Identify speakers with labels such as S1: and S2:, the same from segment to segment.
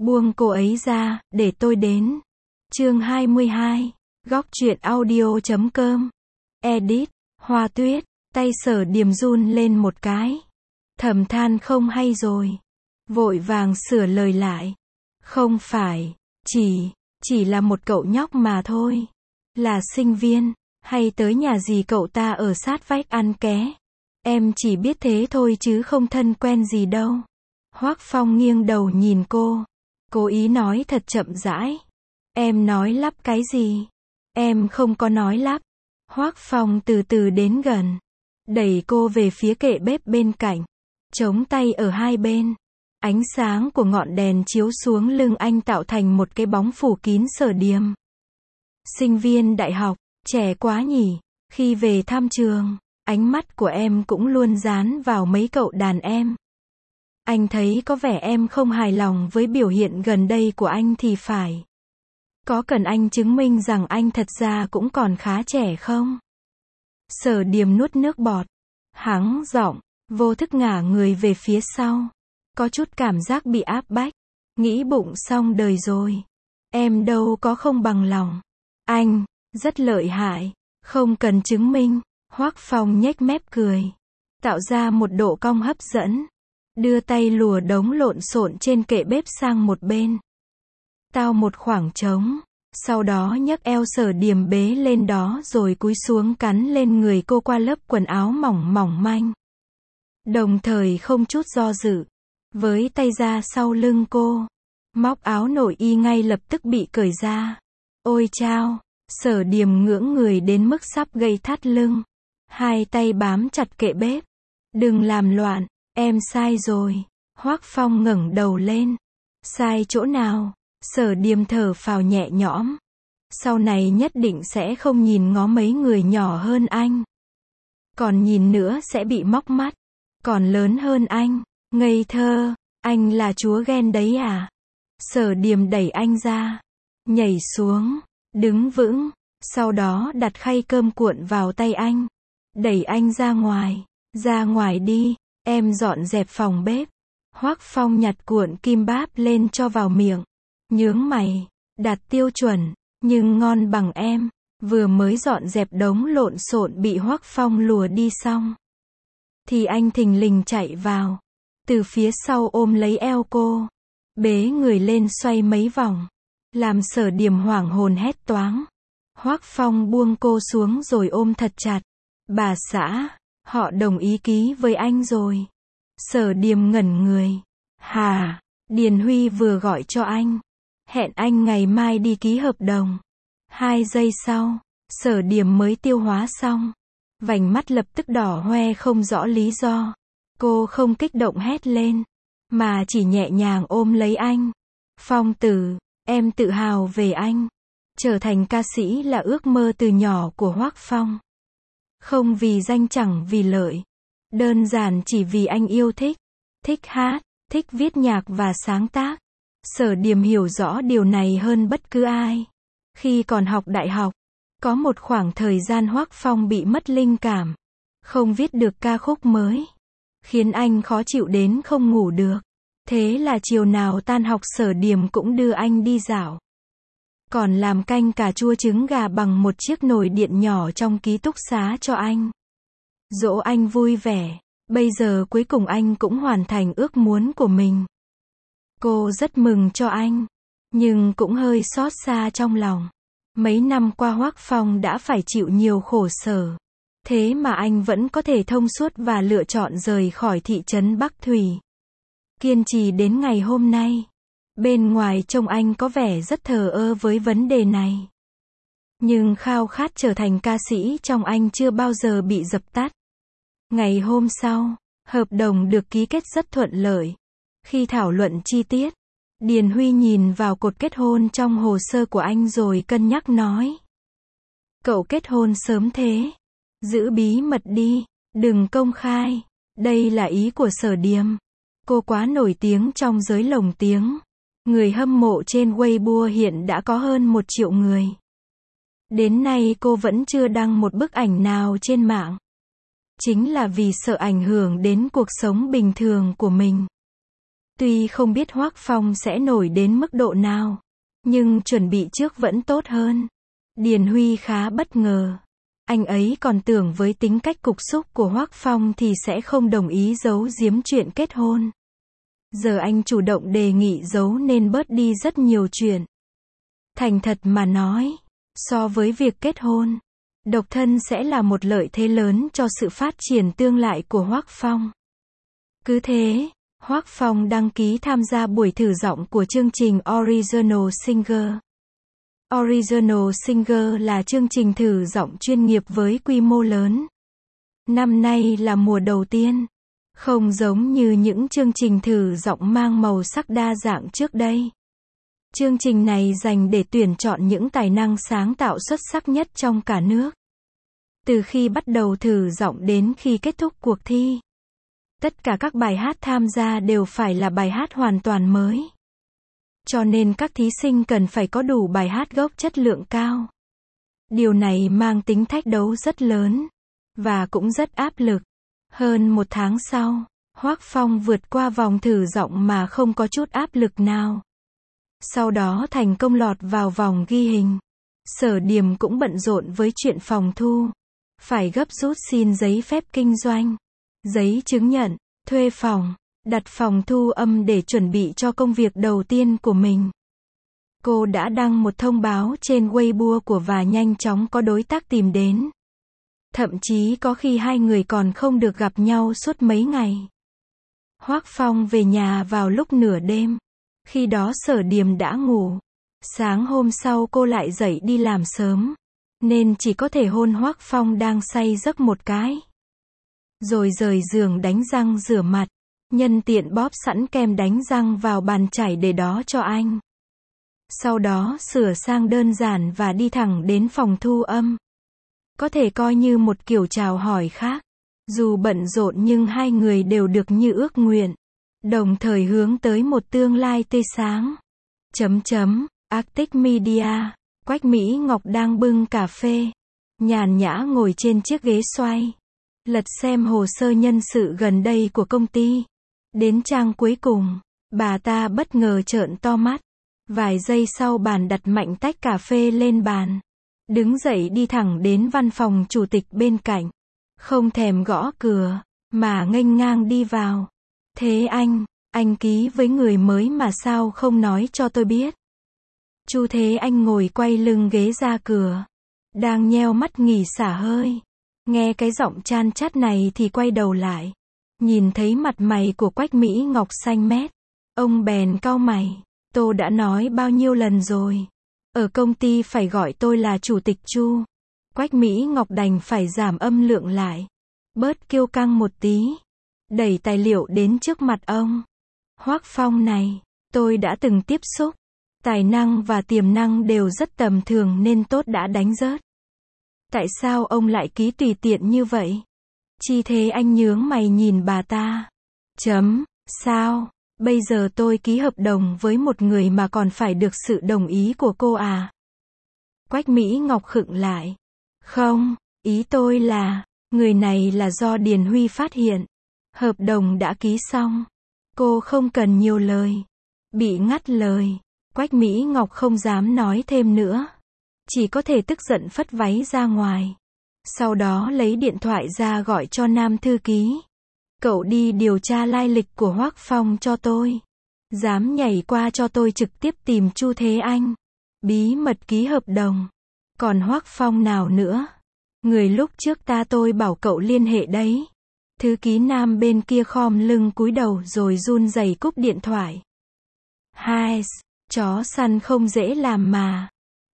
S1: Buông cô ấy ra, để tôi đến. Chương 22. Góc truyện audio.com. Edit. Hoa Tuyết. Tay Sở Điềm run lên một cái. Thầm than không hay rồi. Vội vàng sửa lời lại. Không phải, chỉ là một cậu nhóc mà thôi. Là sinh viên, hay tới nhà gì cậu ta ở sát vách ăn ké. Em chỉ biết thế thôi chứ không thân quen gì đâu. Hoắc Phong nghiêng đầu nhìn cô. Cố ý nói thật chậm rãi. Em nói lắp cái gì? Em không có nói lắp. Hoắc Phong từ từ đến gần. Đẩy cô về phía kệ bếp bên cạnh. Chống tay ở hai bên. Ánh sáng của ngọn đèn chiếu xuống lưng anh tạo thành một cái bóng phủ kín Sở Điềm. Sinh viên đại học, trẻ quá nhỉ. Khi về thăm trường, ánh mắt của em cũng luôn dán vào mấy cậu đàn em. Anh thấy có vẻ em không hài lòng với biểu hiện gần đây của anh thì phải. Có cần anh chứng minh rằng anh thật ra cũng còn khá trẻ không? Sở Điềm nuốt nước bọt. Hắng giọng, vô thức ngả người về phía sau. Có chút cảm giác bị áp bách. Nghĩ bụng xong đời rồi. Em đâu có không bằng lòng. Anh, rất lợi hại. Không cần chứng minh. Hoắc Phong nhếch mép cười. Tạo ra một độ cong hấp dẫn. Đưa tay lùa đống lộn xộn trên kệ bếp sang một bên. Tao một khoảng trống. Sau đó nhấc eo Sở Điềm bế lên đó rồi cúi xuống cắn lên người cô qua lớp quần áo mỏng mỏng manh. Đồng thời không chút do dự. Với tay ra sau lưng cô. Móc áo nội y ngay lập tức bị cởi ra. Ôi chao! Sở Điềm ngưỡng người đến mức sắp gây thắt lưng. Hai tay bám chặt kệ bếp. Đừng làm loạn, em sai rồi. Hoắc Phong ngẩng đầu lên. Sai chỗ nào? Sở Điềm thở phào nhẹ nhõm. Sau này nhất định sẽ không nhìn ngó mấy người nhỏ hơn anh. Còn nhìn nữa sẽ bị móc mắt. Còn lớn hơn anh. Ngây thơ, anh là chúa ghen đấy à? Sở Điềm đẩy anh ra. Nhảy xuống, đứng vững. Sau đó đặt khay cơm cuộn vào tay anh. Đẩy anh ra ngoài. Ra ngoài đi, em dọn dẹp phòng bếp. Hoắc Phong nhặt cuộn kim báp lên cho vào miệng. Nhướng mày, đạt tiêu chuẩn, nhưng ngon bằng em. Vừa mới dọn dẹp đống lộn xộn bị Hoắc Phong lùa đi xong. Thì anh thình lình chạy vào. Từ phía sau ôm lấy eo cô. Bế người lên xoay mấy vòng. Làm Sở Điềm hoảng hồn hét toáng. Hoắc Phong buông cô xuống rồi ôm thật chặt. Bà xã, họ đồng ý ký với anh rồi. Sở Điềm ngẩn người. Hà, Điền Huy vừa gọi cho anh. Hẹn anh ngày mai đi ký hợp đồng. 2 giây sau, Sở Điềm mới tiêu hóa xong. Vành mắt lập tức đỏ hoe không rõ lý do. Cô không kích động hét lên, mà chỉ nhẹ nhàng ôm lấy anh. Phong tử, em tự hào về anh. Trở thành ca sĩ là ước mơ từ nhỏ của Hoắc Phong. Không vì danh chẳng vì lợi. Đơn giản chỉ vì anh yêu thích. Thích hát, thích viết nhạc và sáng tác. Sở Điềm hiểu rõ điều này hơn bất cứ ai. Khi còn học đại học, có một khoảng thời gian Hoắc Phong bị mất linh cảm. Không viết được ca khúc mới. Khiến anh khó chịu đến không ngủ được. Thế là chiều nào tan học Sở Điềm cũng đưa anh đi dạo. Còn làm canh cà chua trứng gà bằng một chiếc nồi điện nhỏ trong ký túc xá cho anh. Dỗ anh vui vẻ. Bây giờ cuối cùng anh cũng hoàn thành ước muốn của mình. Cô rất mừng cho anh. Nhưng cũng hơi xót xa trong lòng. Mấy năm qua Hoắc Phong đã phải chịu nhiều khổ sở. Thế mà anh vẫn có thể thông suốt và lựa chọn rời khỏi thị trấn Bắc Thủy. Kiên trì đến ngày hôm nay. Bên ngoài trông anh có vẻ rất thờ ơ với vấn đề này. Nhưng khao khát trở thành ca sĩ trong anh chưa bao giờ bị dập tắt. Ngày hôm sau, hợp đồng được ký kết rất thuận lợi. Khi thảo luận chi tiết, Điền Huy nhìn vào cột kết hôn trong hồ sơ của anh rồi cân nhắc nói. Cậu kết hôn sớm thế. Giữ bí mật đi, đừng công khai. Đây là ý của Sở Điềm. Cô quá nổi tiếng trong giới lồng tiếng. Người hâm mộ trên Weibo hiện đã có hơn 1 triệu người. Đến nay cô vẫn chưa đăng một bức ảnh nào trên mạng. Chính là vì sợ ảnh hưởng đến cuộc sống bình thường của mình. Tuy không biết Hoắc Phong sẽ nổi đến mức độ nào, nhưng chuẩn bị trước vẫn tốt hơn. Điền Huy khá bất ngờ. Anh ấy còn tưởng với tính cách cục súc của Hoắc Phong thì sẽ không đồng ý giấu giếm chuyện kết hôn. Giờ anh chủ động đề nghị giấu nên bớt đi rất nhiều chuyện. Thành thật mà nói, so với việc kết hôn, độc thân sẽ là một lợi thế lớn cho sự phát triển tương lai của Hoắc Phong. Cứ thế, Hoắc Phong đăng ký tham gia buổi thử giọng của chương trình Original Singer. Original Singer là chương trình thử giọng chuyên nghiệp với quy mô lớn. Năm nay là mùa đầu tiên. Không giống như những chương trình thử giọng mang màu sắc đa dạng trước đây. Chương trình này dành để tuyển chọn những tài năng sáng tạo xuất sắc nhất trong cả nước. Từ khi bắt đầu thử giọng đến khi kết thúc cuộc thi, tất cả các bài hát tham gia đều phải là bài hát hoàn toàn mới. Cho nên các thí sinh cần phải có đủ bài hát gốc chất lượng cao. Điều này mang tính thách đấu rất lớn, và cũng rất áp lực. Hơn một tháng sau, Hoắc Phong vượt qua vòng thử giọng mà không có chút áp lực nào. Sau đó thành công lọt vào vòng ghi hình. Sở Điềm cũng bận rộn với chuyện phòng thu. Phải gấp rút xin giấy phép kinh doanh, giấy chứng nhận, thuê phòng, đặt phòng thu âm để chuẩn bị cho công việc đầu tiên của mình. Cô đã đăng một thông báo trên Weibo của và nhanh chóng có đối tác tìm đến. Thậm chí có khi hai người còn không được gặp nhau suốt mấy ngày. Hoắc Phong về nhà vào lúc nửa đêm. Khi đó Sở Điềm đã ngủ. Sáng hôm sau cô lại dậy đi làm sớm, nên chỉ có thể hôn Hoắc Phong đang say giấc một cái. Rồi rời giường đánh răng rửa mặt, nhân tiện bóp sẵn kem đánh răng vào bàn chải để đó cho anh. Sau đó sửa sang đơn giản và đi thẳng đến phòng thu âm. Có thể coi như một kiểu chào hỏi khác. Dù bận rộn nhưng hai người đều được như ước nguyện, đồng thời hướng tới một tương lai tươi sáng. Arctic Media. Quách Mỹ Ngọc đang bưng cà phê, nhàn nhã ngồi trên chiếc ghế xoay, lật xem hồ sơ nhân sự gần đây của công ty. Đến trang cuối cùng, bà ta bất ngờ trợn to mắt. Vài giây sau bàn đặt mạnh tách cà phê lên bàn, đứng dậy đi thẳng đến văn phòng chủ tịch bên cạnh. Không thèm gõ cửa, mà nghênh ngang đi vào. Thế anh ký với người mới mà sao không nói cho tôi biết? Chu Thế Anh ngồi quay lưng ghế ra cửa, đang nheo mắt nghỉ xả hơi. Nghe cái giọng chan chát này thì quay đầu lại, nhìn thấy mặt mày của Quách Mỹ Ngọc xanh mét. Ông bèn cau mày. Tôi đã nói bao nhiêu lần rồi, ở công ty phải gọi tôi là chủ tịch Chu. Quách Mỹ Ngọc đành phải giảm âm lượng lại, bớt kiêu căng một tí, đẩy tài liệu đến trước mặt ông. Hoắc Phong này, tôi đã từng tiếp xúc, tài năng và tiềm năng đều rất tầm thường nên tốt đã đánh rớt. Tại sao ông lại ký tùy tiện như vậy? Chi Thế Anh nhướng mày nhìn bà ta. Sao? Bây giờ tôi ký hợp đồng với một người mà còn phải được sự đồng ý của cô à? Quách Mỹ Ngọc khựng lại. Không, ý tôi là, người này là do Điền Huy phát hiện. Hợp đồng đã ký xong. Cô không cần nhiều lời. Bị ngắt lời. Quách Mỹ Ngọc không dám nói thêm nữa. Chỉ có thể tức giận phất váy ra ngoài. Sau đó lấy điện thoại ra gọi cho nam thư ký. Cậu đi điều tra lai lịch của Hoắc Phong cho tôi. Dám nhảy qua cho tôi trực tiếp tìm Chu Thế Anh. Bí mật ký hợp đồng. Còn Hoắc Phong nào nữa? Người lúc trước tôi bảo cậu liên hệ đấy. Thư ký nam bên kia khom lưng cúi đầu rồi run rẩy cúp điện thoại. Hai, chó săn không dễ làm mà.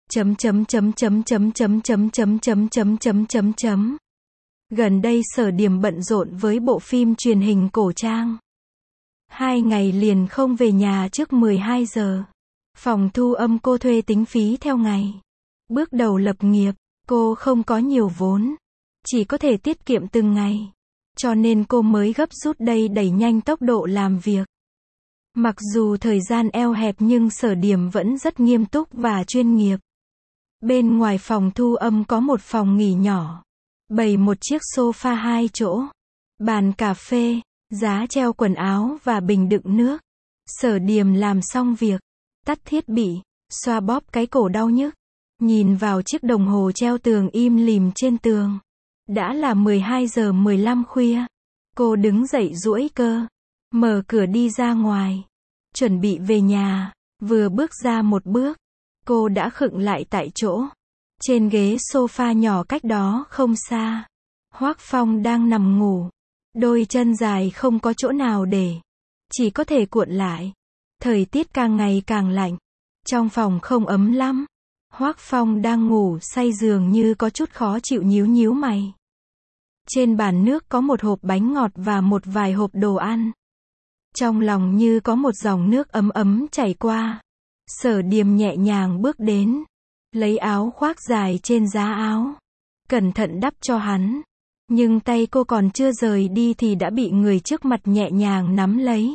S1: Gần đây Sở Điềm bận rộn với bộ phim truyền hình cổ trang. 2 ngày liền không về nhà trước 12 giờ. Phòng thu âm cô thuê tính phí theo ngày. Bước đầu lập nghiệp, cô không có nhiều vốn, chỉ có thể tiết kiệm từng ngày. Cho nên cô mới gấp rút đây đẩy nhanh tốc độ làm việc. Mặc dù thời gian eo hẹp nhưng Sở Điềm vẫn rất nghiêm túc và chuyên nghiệp. Bên ngoài phòng thu âm có một phòng nghỉ nhỏ, bày một chiếc sofa 2 chỗ, bàn cà phê, giá treo quần áo và bình đựng nước. Sở Điềm làm xong việc, tắt thiết bị, xoa bóp cái cổ đau nhức, nhìn vào chiếc đồng hồ treo tường im lìm trên tường. Đã là 12 giờ 15 khuya. Cô đứng dậy duỗi cơ, mở cửa đi ra ngoài, chuẩn bị về nhà. Vừa bước ra một bước, cô đã khựng lại tại chỗ. Trên ghế sofa nhỏ cách đó không xa, Hoác Phong đang nằm ngủ. Đôi chân dài không có chỗ nào để, chỉ có thể cuộn lại. Thời tiết càng ngày càng lạnh, trong phòng không ấm lắm. Hoác Phong đang ngủ say dường như có chút khó chịu, nhíu nhíu mày. Trên bàn nước có một hộp bánh ngọt và một vài hộp đồ ăn. Trong lòng như có một dòng nước ấm ấm chảy qua. Sở Điềm nhẹ nhàng bước đến, lấy áo khoác dài trên giá áo, cẩn thận đắp cho hắn. Nhưng tay cô còn chưa rời đi thì đã bị người trước mặt nhẹ nhàng nắm lấy.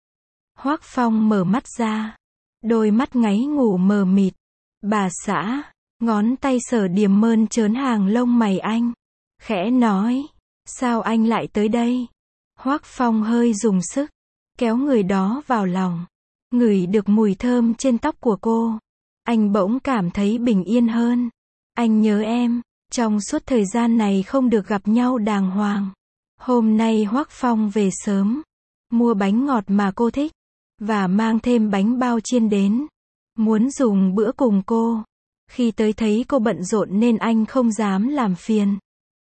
S1: Hoác Phong mở mắt ra, đôi mắt ngáy ngủ mờ mịt. Bà xã, ngón tay Sở Điềm mơn trớn hàng lông mày anh, khẽ nói, sao anh lại tới đây? Hoác Phong hơi dùng sức, kéo người đó vào lòng, ngửi được mùi thơm trên tóc của cô. Anh bỗng cảm thấy bình yên hơn. Anh nhớ em, trong suốt thời gian này không được gặp nhau đàng hoàng. Hôm nay Hoác Phong về sớm, mua bánh ngọt mà cô thích, và mang thêm bánh bao chiên đến, muốn dùng bữa cùng cô. Khi tới thấy cô bận rộn nên anh không dám làm phiền.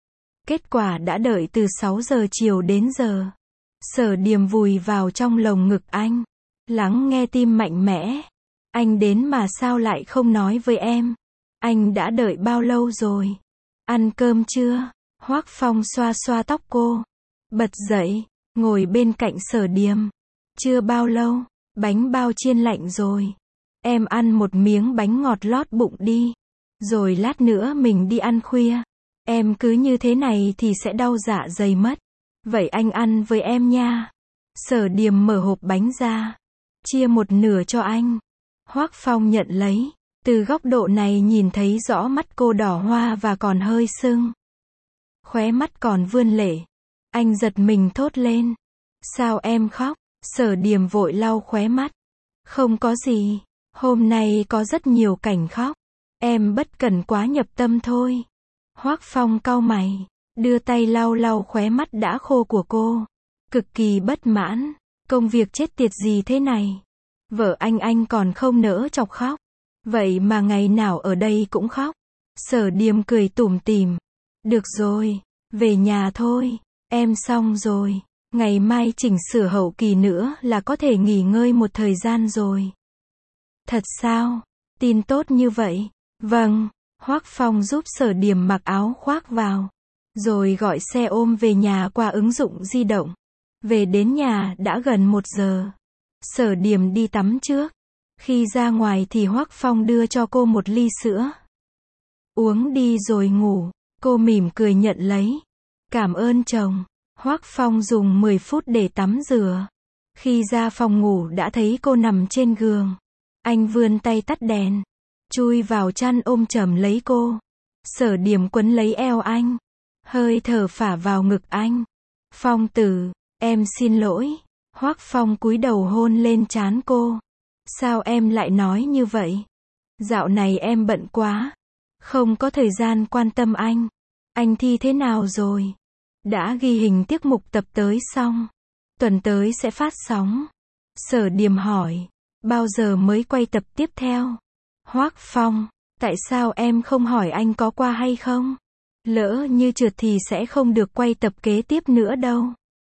S1: Kết quả đã đợi từ 6 giờ chiều đến giờ. Sở Điềm vùi vào trong lồng ngực anh, lắng nghe tim mạnh mẽ. Anh đến mà sao lại không nói với em? Anh đã đợi bao lâu rồi? Ăn cơm chưa? Hoác Phong xoa xoa tóc cô, bật dậy, ngồi bên cạnh Sở Điềm. Chưa bao lâu, bánh bao chiên lạnh rồi. Em ăn một miếng bánh ngọt lót bụng đi, rồi lát nữa mình đi ăn khuya. Em cứ như thế này thì sẽ đau dạ dày mất. Vậy anh ăn với em nha. Sở Điềm mở hộp bánh ra, chia một nửa cho anh. Hoác Phong nhận lấy. Từ góc độ này nhìn thấy rõ mắt cô đỏ hoa và còn hơi sưng. Khóe mắt còn vươn lệ. Anh giật mình thốt lên. Sao em khóc? Sở Điềm vội lau khóe mắt. Không có gì. Hôm nay có rất nhiều cảnh khóc. Em bất cẩn quá nhập tâm thôi. Hoác Phong cau mày, đưa tay lau lau khóe mắt đã khô của cô. Cực kỳ bất mãn. Công việc chết tiệt gì thế này? Vợ anh còn không nỡ chọc khóc. Vậy mà ngày nào ở đây cũng khóc. Sở Điềm cười tủm tỉm. Được rồi, về nhà thôi. Em xong rồi. Ngày mai chỉnh sửa hậu kỳ nữa là có thể nghỉ ngơi một thời gian rồi. Thật sao? Tin tốt như vậy. Vâng. Hoác Phong giúp Sở Điềm mặc áo khoác vào, rồi gọi xe ôm về nhà qua ứng dụng di động. Về đến nhà đã gần 1 giờ. Sở Điềm đi tắm trước. Khi ra ngoài thì Hoác Phong đưa cho cô một ly sữa. Uống đi rồi ngủ. Cô mỉm cười nhận lấy. Cảm ơn chồng. Hoác Phong dùng 10 phút để tắm rửa. Khi ra phòng ngủ đã thấy cô nằm trên giường. Anh vươn tay tắt đèn, chui vào chăn ôm chầm lấy cô. Sở Điềm quấn lấy eo anh, hơi thở phả vào ngực anh. Phong tử, em xin lỗi. Hoác Phong cúi đầu hôn lên trán cô. Sao em lại nói như vậy? Dạo này em bận quá, không có thời gian quan tâm anh. Anh thi thế nào rồi? Đã ghi hình tiết mục tập tới xong, tuần tới sẽ phát sóng. Sở Điềm hỏi, bao giờ mới quay tập tiếp theo? Hoác Phong, tại sao em không hỏi anh có qua hay không? Lỡ như trượt thì sẽ không được quay tập kế tiếp nữa đâu.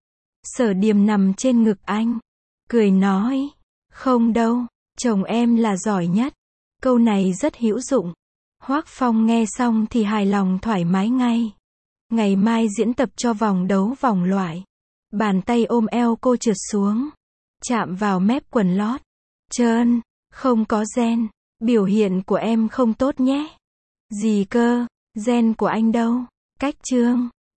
S1: Sở Điềm nằm trên ngực anh, cười nói, không đâu, chồng em là giỏi nhất. Câu này rất hữu dụng. Hoác Phong nghe xong thì hài lòng thoải mái ngay. Ngày mai diễn tập cho vòng đấu vòng loại. Bàn tay ôm eo cô trượt xuống, chạm vào mép quần lót. Trơn, không có gen. Biểu hiện của em không tốt nhé. Gì cơ, gen của anh đâu? Cách chương.